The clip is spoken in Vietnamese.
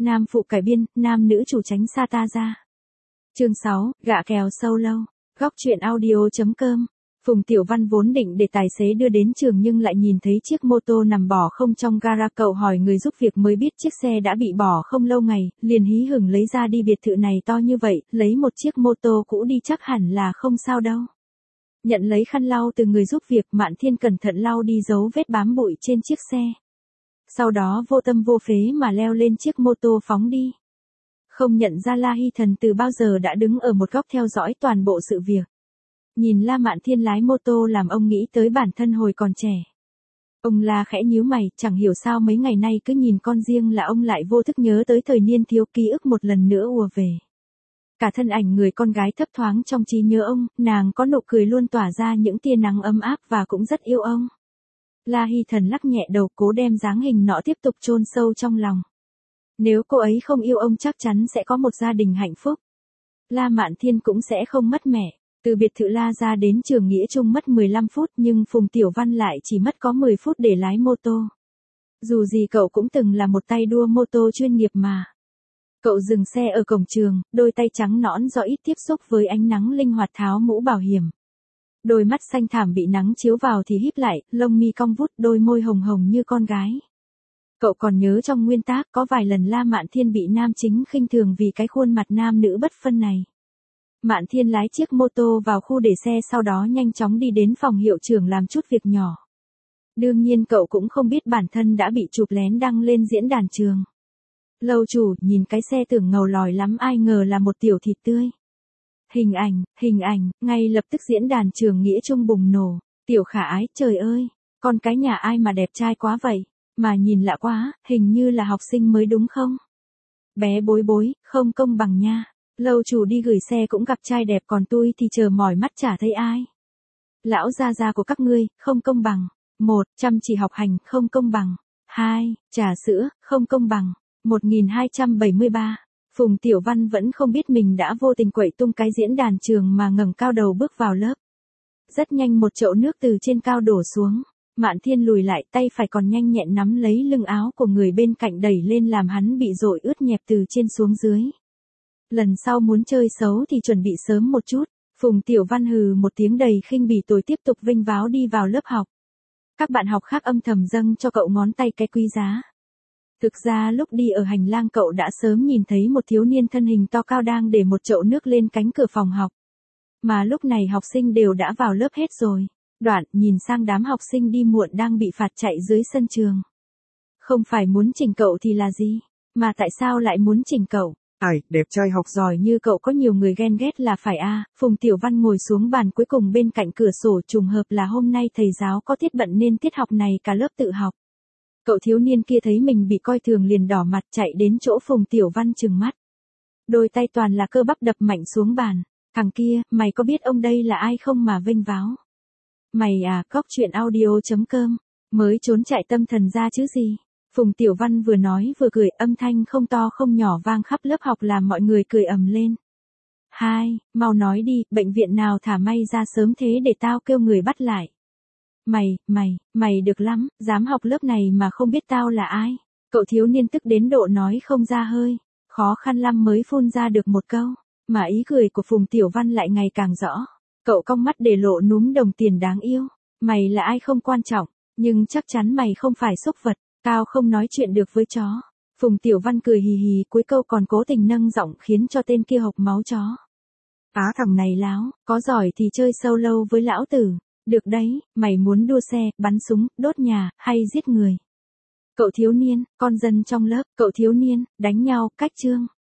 Nam phụ cải biên, nam nữ chủ tránh xa ta ra. Chương 6, gạ kèo sâu lâu. Góc truyện audio.com. Phùng Tiểu Văn vốn định để tài xế đưa đến trường nhưng lại nhìn thấy chiếc mô tô nằm bỏ không trong gara, cậu hỏi người giúp việc mới biết chiếc xe đã bị bỏ không lâu ngày, liền hí hửng lấy ra đi, biệt thự này to như vậy, lấy một chiếc mô tô cũ đi chắc hẳn là không sao đâu. Nhận lấy khăn lau từ người giúp việc, Mạn Thiên cẩn thận lau đi dấu vết bám bụi trên chiếc xe. Sau đó vô tâm vô phế mà leo lên chiếc mô tô phóng đi. Không nhận ra La Hy Thần từ bao giờ đã đứng ở một góc theo dõi toàn bộ sự việc. Nhìn La Mạn Thiên lái mô tô làm ông nghĩ tới bản thân hồi còn trẻ. Ông La khẽ nhíu mày, chẳng hiểu sao mấy ngày nay cứ nhìn con riêng là ông lại vô thức nhớ tới thời niên thiếu, ký ức một lần nữa ùa về. Cả thân ảnh người con gái thấp thoáng trong trí nhớ ông, nàng có nụ cười luôn tỏa ra những tia nắng ấm áp và cũng rất yêu ông. La Hy Thần lắc nhẹ đầu, cố đem dáng hình nọ tiếp tục chôn sâu trong lòng. Nếu cô ấy không yêu ông chắc chắn sẽ có một gia đình hạnh phúc. La Mạn Thiên cũng sẽ không mất mẹ. Từ biệt thự La ra đến trường Nghĩa Trung mất 15 phút nhưng Phùng Tiểu Văn lại chỉ mất có 10 phút để lái mô tô. Dù gì cậu cũng từng là một tay đua mô tô chuyên nghiệp mà. Cậu dừng xe ở cổng trường, đôi tay trắng nõn do ít tiếp xúc với ánh nắng linh hoạt tháo mũ bảo hiểm. Đôi mắt xanh thẳm bị nắng chiếu vào thì híp lại, lông mi cong vút, đôi môi hồng hồng như con gái. Cậu còn nhớ trong nguyên tác có vài lần La Mạn Thiên bị nam chính khinh thường vì cái khuôn mặt nam nữ bất phân này. Mạn Thiên lái chiếc mô tô vào khu để xe, sau đó nhanh chóng đi đến phòng hiệu trưởng làm chút việc nhỏ. Đương nhiên cậu cũng không biết bản thân đã bị chụp lén đăng lên diễn đàn trường. Lâu chủ nhìn cái xe tưởng ngầu lòi lắm, ai ngờ là một tiểu thịt tươi. Hình ảnh, ngay lập tức diễn đàn trường Nghĩa Trung bùng nổ. Tiểu khả ái, trời ơi, con cái nhà ai mà đẹp trai quá vậy, mà nhìn lạ quá, hình như là học sinh mới đúng không? Bé bối bối, không công bằng nha. Lâu chủ đi gửi xe cũng gặp trai đẹp, còn tôi thì chờ mỏi mắt chả thấy ai. Lão gia gia của các ngươi, không công bằng. 1. Chăm chỉ học hành, không công bằng. 2. Trà sữa, không công bằng. 1273. Phùng Tiểu Văn vẫn không biết mình đã vô tình quậy tung cái diễn đàn trường mà ngẩng cao đầu bước vào lớp. Rất nhanh một chậu nước từ trên cao đổ xuống. Mạn Thiên lùi lại, tay phải còn nhanh nhẹn nắm lấy lưng áo của người bên cạnh đẩy lên làm hắn bị dội ướt nhẹp từ trên xuống dưới. Lần sau muốn chơi xấu thì chuẩn bị sớm một chút. Phùng Tiểu Văn hừ một tiếng đầy khinh bỉ rồi tiếp tục vênh váo đi vào lớp học. Các bạn học khác âm thầm dâng cho cậu ngón tay cái quý giá. Thực ra lúc đi ở hành lang cậu đã sớm nhìn thấy một thiếu niên thân hình to cao đang để một chậu nước lên cánh cửa phòng học. Mà lúc này học sinh đều đã vào lớp hết rồi. Đoạn nhìn sang đám học sinh đi muộn đang bị phạt chạy dưới sân trường. Không phải muốn chỉnh cậu thì là gì? Mà tại sao lại muốn chỉnh cậu? Ai, đẹp trai học Giỏi như cậu có nhiều người ghen ghét là phải a. Phùng Tiểu Văn ngồi xuống bàn cuối cùng bên cạnh cửa sổ, trùng hợp là hôm nay thầy giáo có tiết bận nên tiết học này cả lớp tự học. Cậu thiếu niên kia thấy mình bị coi thường liền đỏ mặt chạy đến chỗ Phùng Tiểu Văn trừng mắt. Đôi tay toàn là cơ bắp đập mạnh xuống bàn. Thằng kia, mày có biết ông đây là ai không mà vênh váo? Mày à, góc truyện audio.com, mới trốn chạy tâm thần ra chứ gì? Phùng Tiểu Văn vừa nói vừa cười, âm thanh không to không nhỏ vang khắp lớp học làm mọi người cười ầm lên. Hai, mau nói đi, bệnh viện nào thả may ra sớm thế để tao kêu người bắt lại. Mày được lắm, dám học lớp này mà không biết tao là ai. Cậu thiếu niên tức đến độ nói không ra hơi, khó khăn lắm mới phun ra được một câu, mà ý cười của Phùng Tiểu Văn lại ngày càng rõ. Cậu cong mắt để lộ núm đồng tiền đáng yêu. Mày là ai không quan trọng, nhưng chắc chắn mày không phải súc vật. Tao không nói chuyện được với chó. Phùng Tiểu Văn cười hì hì, cuối câu còn cố tình nâng giọng khiến cho tên kia hộc máu chó. Á, thằng này láo, có giỏi thì chơi solo với lão tử. Được đấy, mày muốn đua xe, bắn súng, đốt nhà, hay giết người? Cậu thiếu niên, con dân trong lớp, cậu thiếu niên, đánh nhau, cách chương.